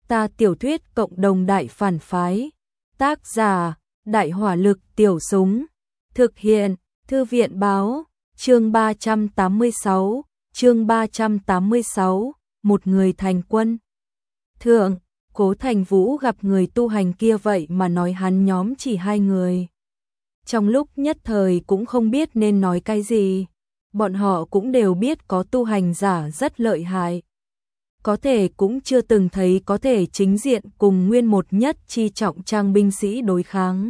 Ta tiểu thuyết cộng đồng đại phản phái. Tác giả, Đại hỏa lực tiểu súng. Thực hiện, Thư viện báo, chương 386, một người thành quân. Thượng, Cố Thành Vũ gặp người tu hành kia vậy mà nói hắn nhóm chỉ 2 người. Trong lúc nhất thời cũng không biết nên nói cái gì. Bọn họ cũng đều biết có tu hành giả rất lợi hại. Có thể cũng chưa từng thấy có thể chính diện cùng nguyên một nhất chi trọng trang binh sĩ đối kháng.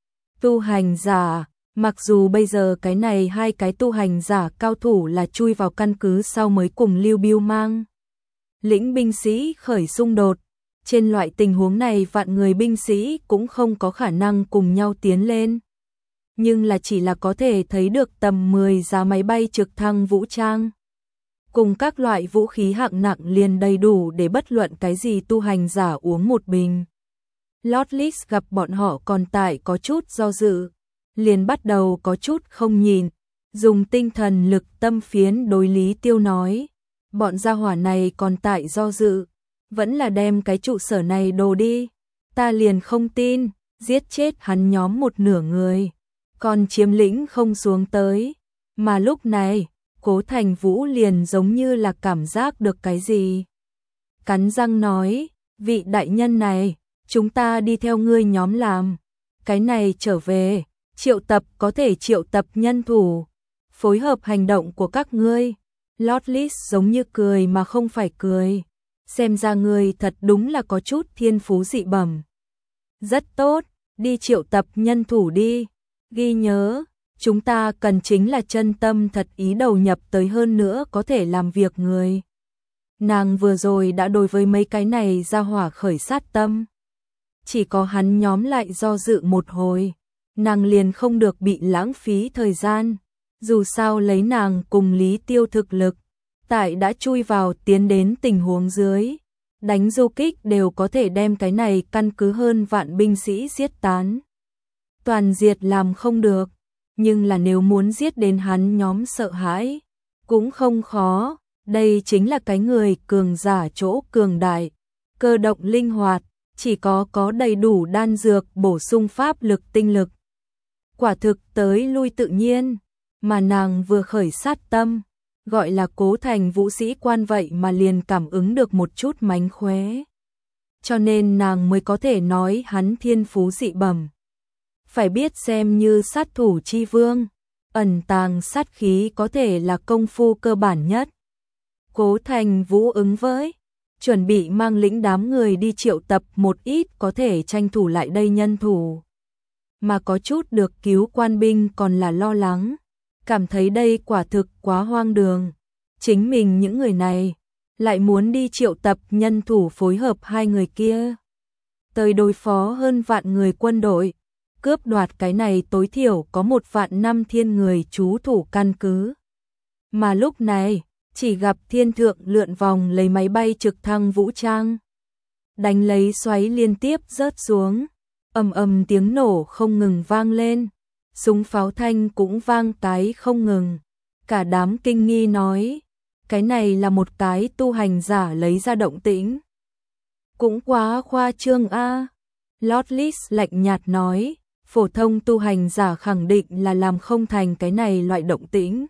Tu hành giả, mặc dù bây giờ cái này 2 cái tu hành giả cao thủ là chui vào căn cứ sau mới cùng Lưu Biêu mang lĩnh binh sĩ khởi xung đột. Trên loại tình huống này vạn người binh sĩ cũng không có khả năng cùng nhau tiến lên. Nhưng là chỉ là có thể thấy được tầm 10 giá máy bay trực thăng vũ trang. Cùng các loại vũ khí hạng nặng liền đầy đủ để bất luận cái gì tu hành giả uống một bình. Lotlis gặp bọn họ còn tại có chút do dự, liền bắt đầu có chút không nhìn, dùng tinh thần lực tâm phiến đối Lý Tiêu nói, bọn gia hỏa này còn tại do dự, vẫn là đem cái trụ sở này đồ đi, ta liền không tin, giết chết hắn nhóm một nửa người, còn chiếm lĩnh không xuống tới, mà lúc này, Cố Thành Vũ liền giống như là cảm giác được cái gì. Cắn răng nói, vị đại nhân này, chúng ta đi theo ngươi nhóm làm, cái này trở về, triệu tập có thể triệu tập nhân thủ, phối hợp hành động của các ngươi. Lotlis giống như cười mà không phải cười, xem ra ngươi thật đúng là có chút thiên phú dị bẩm. Rất tốt, đi triệu tập nhân thủ đi, ghi nhớ, chúng ta cần chính là chân tâm thật ý đầu nhập tới hơn nữa có thể làm việc người. Nàng vừa rồi đã đối với mấy cái này ra hỏa khởi sát tâm. Chỉ có hắn nhóm lại do dự một hồi, nàng liền không được bị lãng phí thời gian. Dù sao lấy nàng cùng Lý Tiêu thực lực, tại đã chui vào tiến đến tình huống dưới, đánh du kích đều có thể đem cái này căn cứ hơn vạn binh sĩ giết tán. Toàn diệt làm không được, nhưng là nếu muốn giết đến hắn nhóm sợ hãi, cũng không khó, đây chính là cái người cường giả chỗ cường đại, cơ động linh hoạt, chỉ có đầy đủ đan dược bổ sung pháp lực tinh lực. Quả thực tới lui tự nhiên, mà nàng vừa khởi sát tâm, gọi là Cố Thành Vũ sĩ quan vậy mà liền cảm ứng được một chút mánh khóe. Cho nên nàng mới có thể nói hắn thiên phú dị bẩm. Phải biết xem như sát thủ chi vương, ẩn tàng sát khí có thể là công phu cơ bản nhất. Cố Thành Vũ ứng với, chuẩn bị mang lĩnh đám người đi triệu tập một ít có thể tranh thủ lại đây nhân thủ. Mà có chút được cứu quan binh còn là lo lắng, cảm thấy đây quả thực quá hoang đường. Chính mình những người này, lại muốn đi triệu tập nhân thủ phối hợp 2 người kia. Tới đối phó hơn vạn người quân đội, cướp đoạt cái này tối thiểu có 1.500.000 người trú thủ căn cứ. Mà lúc này, chỉ gặp thiên thượng lượn vòng lấy máy bay trực thăng vũ trang. Đánh lấy xoáy liên tiếp rớt xuống, ầm ầm tiếng nổ không ngừng vang lên, súng pháo thanh cũng vang cái không ngừng. Cả đám kinh nghi nói, cái này là một cái tu hành giả lấy ra động tĩnh. Cũng quá khoa trương a. Lotlis lạnh nhạt nói, phổ thông tu hành giả khẳng định là làm không thành cái này loại động tĩnh.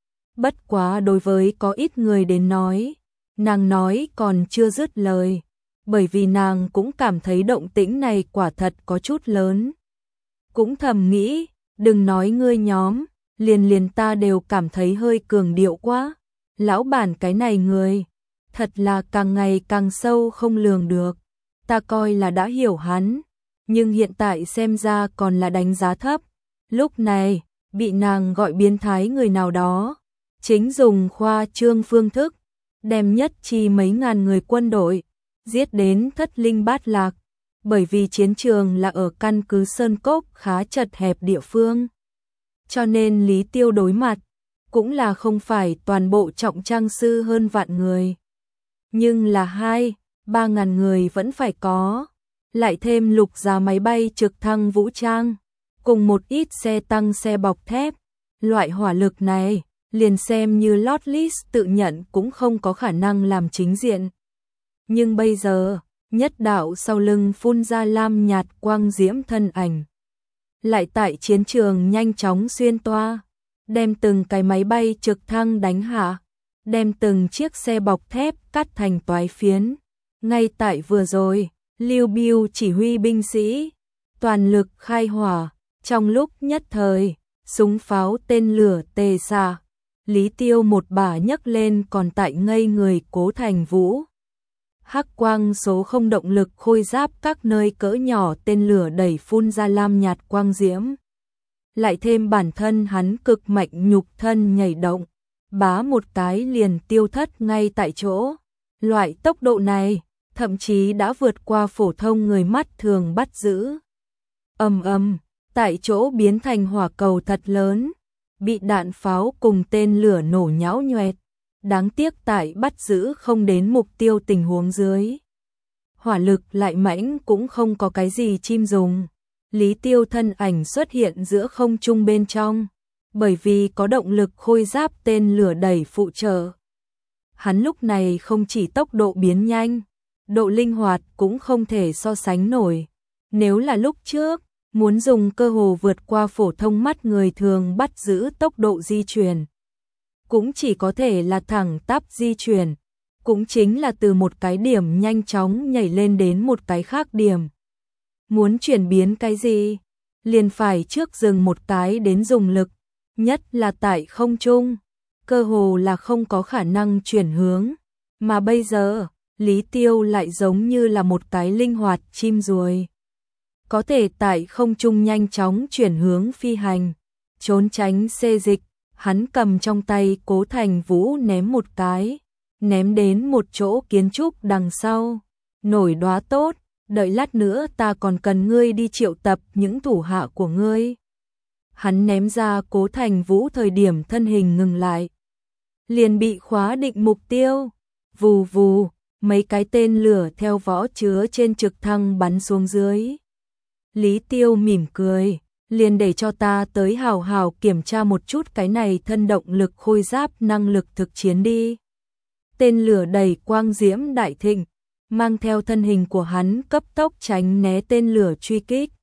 Bất quá đối với có ít người đến nói, nàng nói còn chưa dứt lời, bởi vì nàng cũng cảm thấy động tĩnh này quả thật có chút lớn. Cũng thầm nghĩ, đừng nói ngươi nhóm, liền ta đều cảm thấy hơi cường điệu quá. Lão bản cái này người, thật là càng ngày càng sâu không lường được. Ta coi là đã hiểu hắn, nhưng hiện tại xem ra còn là đánh giá thấp. Lúc này, bị nàng gọi biến thái người nào đó, chính dùng khoa trương phương thức, đem nhất chi mấy ngàn người quân đội, giết đến thất linh bát lạc, bởi vì chiến trường là ở căn cứ Sơn Cốc khá chật hẹp địa phương. Cho nên Lý Tiêu đối mặt, cũng là không phải toàn bộ trọng trang sư hơn vạn người. Nhưng là 2-3 ngàn người vẫn phải có, lại thêm lục giá máy bay trực thăng vũ trang, cùng một ít xe tăng xe bọc thép, loại hỏa lực này, liền xem như Lotlis tự nhận cũng không có khả năng làm chính diện. Nhưng bây giờ, nhất đạo sau lưng phun ra lam nhạt quang diễm thân ảnh. Lại tại chiến trường nhanh chóng xuyên toa, đem từng cái máy bay trực thăng đánh hạ, đem từng chiếc xe bọc thép cắt thành toái phiến. Ngay tại vừa rồi, Lưu Biêu chỉ huy binh sĩ toàn lực khai hỏa, trong lúc nhất thời, súng pháo tên lửa tề xạ. Lý Tiêu một bà nhấc lên còn tại ngây người Cố Thành Vũ. Hắc quang số không động lực khôi giáp các nơi cỡ nhỏ tên lửa đẩy phun ra lam nhạt quang diễm. Lại thêm bản thân hắn cực mạnh nhục thân nhảy động, bá một cái liền tiêu thất ngay tại chỗ. Loại tốc độ này, thậm chí đã vượt qua phổ thông người mắt thường bắt giữ. Ầm ầm, tại chỗ biến thành hỏa cầu thật lớn, bị đạn pháo cùng tên lửa nổ nhão nhoẹt. Đáng tiếc tại bắt giữ không đến mục tiêu tình huống dưới. Hỏa lực lại mãnh cũng không có cái gì chim dùng. Lý Tiêu thân ảnh xuất hiện giữa không trung bên trong, bởi vì có động lực khôi giáp tên lửa đẩy phụ trợ. Hắn lúc này không chỉ tốc độ biến nhanh, độ linh hoạt cũng không thể so sánh nổi. Nếu là lúc trước, muốn dùng cơ hồ vượt qua phổ thông mắt người thường bắt giữ tốc độ di chuyển, cũng chỉ có thể là thẳng tắp di chuyển, cũng chính là từ một cái điểm nhanh chóng nhảy lên đến một cái khác điểm. Muốn chuyển biến cái gì, liền phải trước dừng một cái đến dùng lực, nhất là tại không trung, cơ hồ là không có khả năng chuyển hướng, mà bây giờ, Lý Tiêu lại giống như là một cái linh hoạt chim ruồi. Có thể tại không trung nhanh chóng chuyển hướng phi hành, trốn tránh xê dịch. Hắn cầm trong tay Cố Thành Vũ ném một cái, ném đến một chỗ kiến trúc đằng sau. Nổi đóa tốt, đợi lát nữa ta còn cần ngươi đi triệu tập những thủ hạ của ngươi. Hắn ném ra Cố Thành Vũ thời điểm thân hình ngừng lại, liền bị khóa định mục tiêu. Vù vù, mấy cái tên lửa theo vỏ chứa trên trực thăng bắn xuống dưới. Lý Tiêu mỉm cười, liền để cho ta tới hào hào kiểm tra một chút cái này thân động lực khôi giáp năng lực thực chiến đi. Tên lửa đầy quang diễm đại thịnh, mang theo thân hình của hắn cấp tốc tránh né tên lửa truy kích.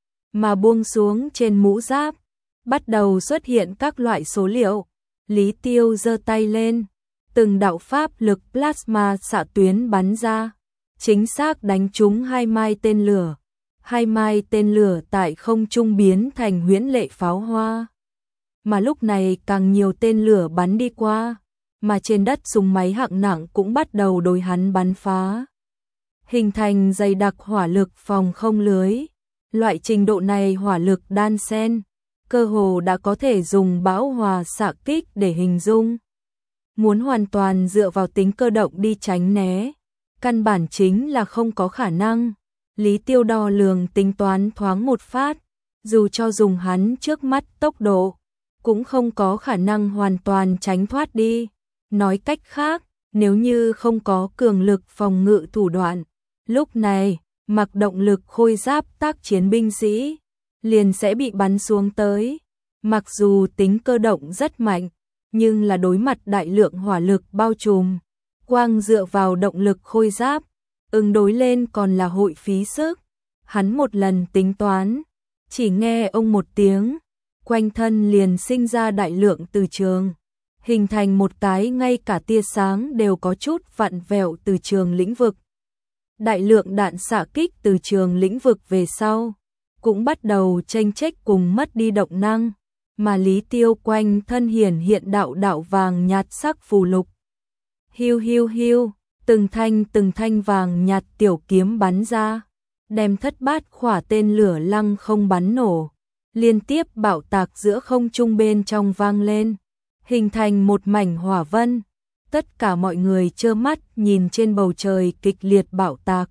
Mà buông xuống trên mũ giáp, bắt đầu xuất hiện các loại số liệu. Lý Tiêu giơ tay lên, từng đạo pháp lực plasma xạ tuyến bắn ra, chính xác đánh trúng 2 mai tên lửa. 2 mai tên lửa tại không trung biến thành huyễn lệ pháo hoa. Mà lúc này càng nhiều tên lửa bắn đi qua, mà trên đất súng máy hạng nặng cũng bắt đầu đối hắn bắn phá. Hình thành dày đặc hỏa lực phòng không lưới. Loại trình độ này hỏa lực đan xen, cơ hồ đã có thể dùng bão hòa xạ kích để hình dung. Muốn hoàn toàn dựa vào tính cơ động đi tránh né, căn bản chính là không có khả năng. Lý Tiêu đo lường tính toán thoáng một phát, dù cho dùng hắn trước mắt tốc độ, cũng không có khả năng hoàn toàn tránh thoát đi. Nói cách khác, nếu như không có cường lực phòng ngự thủ đoạn, lúc này, mặc động lực khôi giáp tác chiến binh sĩ, liền sẽ bị bắn xuống tới. Mặc dù tính cơ động rất mạnh, nhưng là đối mặt đại lượng hỏa lực bao trùm, quang dựa vào động lực khôi giáp, ứng đối lên còn là hội phí sức. Hắn một lần tính toán, chỉ nghe ông một tiếng, quanh thân liền sinh ra đại lượng từ trường, hình thành một cái ngay cả tia sáng đều có chút vặn vẹo từ trường lĩnh vực. Đại lượng đạn xạ kích từ trường lĩnh vực về sau, cũng bắt đầu chênh chếch cùng mất đi động năng, mà Lý Tiêu quanh thân hiển hiện đạo đạo vàng nhạt sắc phù lục. Hiu hiu hiu, từng thanh vàng nhạt tiểu kiếm bắn ra, đem thất bát khỏa tên lửa lăng không bắn nổ, liên tiếp bạo tạc giữa không trung bên trong vang lên, hình thành một mảnh hỏa vân. Tất cả mọi người trơ mắt nhìn trên bầu trời kịch liệt bạo tạc.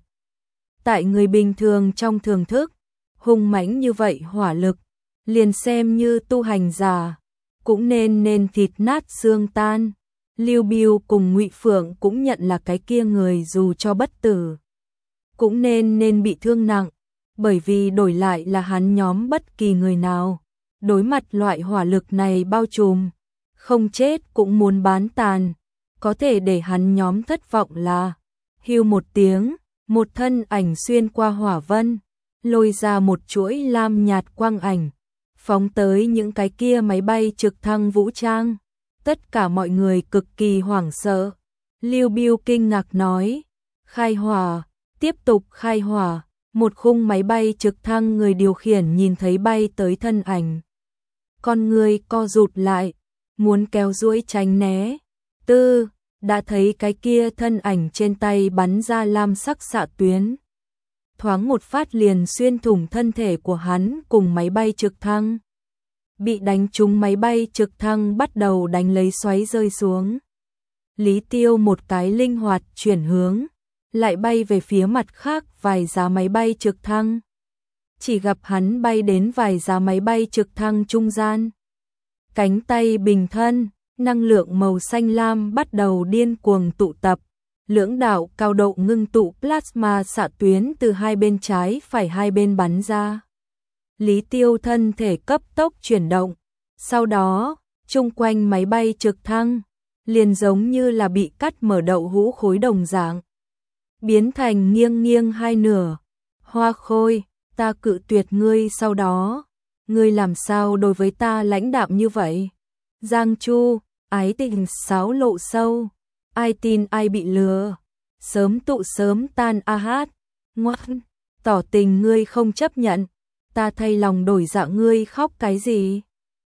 Tại người bình thường trong thường thức, hung mãnh như vậy hỏa lực, liền xem như tu hành giả, cũng nên thịt nát xương tan. Lưu Biêu cùng Ngụy Phượng cũng nhận là cái kia người dù cho bất tử, cũng nên bị thương nặng, bởi vì đổi lại là hắn nhóm bất kỳ người nào, đối mặt loại hỏa lực này bao trùm, không chết cũng muốn bán tàn. Có thể để hắn nhóm thất vọng là, hưu một tiếng, một thân ảnh xuyên qua hỏa vân, lôi ra một chuỗi lam nhạt quang ảnh, phóng tới những cái kia máy bay trực thăng vũ trang. Tất cả mọi người cực kỳ hoảng sợ. Lưu Biêu kinh ngạc nói, khai hỏa, tiếp tục khai hỏa. Một khung máy bay trực thăng người điều khiển nhìn thấy bay tới thân ảnh. Con người co rụt lại, muốn kéo duỗi tránh né. Đã thấy cái kia thân ảnh trên tay bắn ra lam sắc xạ tuyến. Thoáng một phát liền xuyên thủng thân thể của hắn cùng máy bay trực thăng. Bị đánh trúng máy bay trực thăng bắt đầu đánh lấy xoáy rơi xuống. Lý Tiêu một cái linh hoạt chuyển hướng, lại bay về phía mặt khác vài giá máy bay trực thăng. Chỉ gặp hắn bay đến vài giá máy bay trực thăng trung gian. Cánh tay bình thân, năng lượng màu xanh lam bắt đầu điên cuồng tụ tập. Lưỡng đạo cao độ ngưng tụ plasma xạ tuyến từ hai bên trái phải hai bên bắn ra. Lý Tiêu thân thể cấp tốc chuyển động. Sau đó, chung quanh máy bay trực thăng, liền giống như là bị cắt mở đậu hũ khối đồng dạng. Biến thành nghiêng nghiêng hai nửa. Hoa Khôi, ta cự tuyệt ngươi sau đó. Ngươi làm sao đối với ta lãnh đạm như vậy? Giang Chu, ái tình sáo lộ sâu. Ai tin ai bị lừa. Sớm tụ sớm tan a hát. Ngoan, tỏ tình ngươi không chấp nhận. Ta thay lòng đổi dạ ngươi khóc cái gì?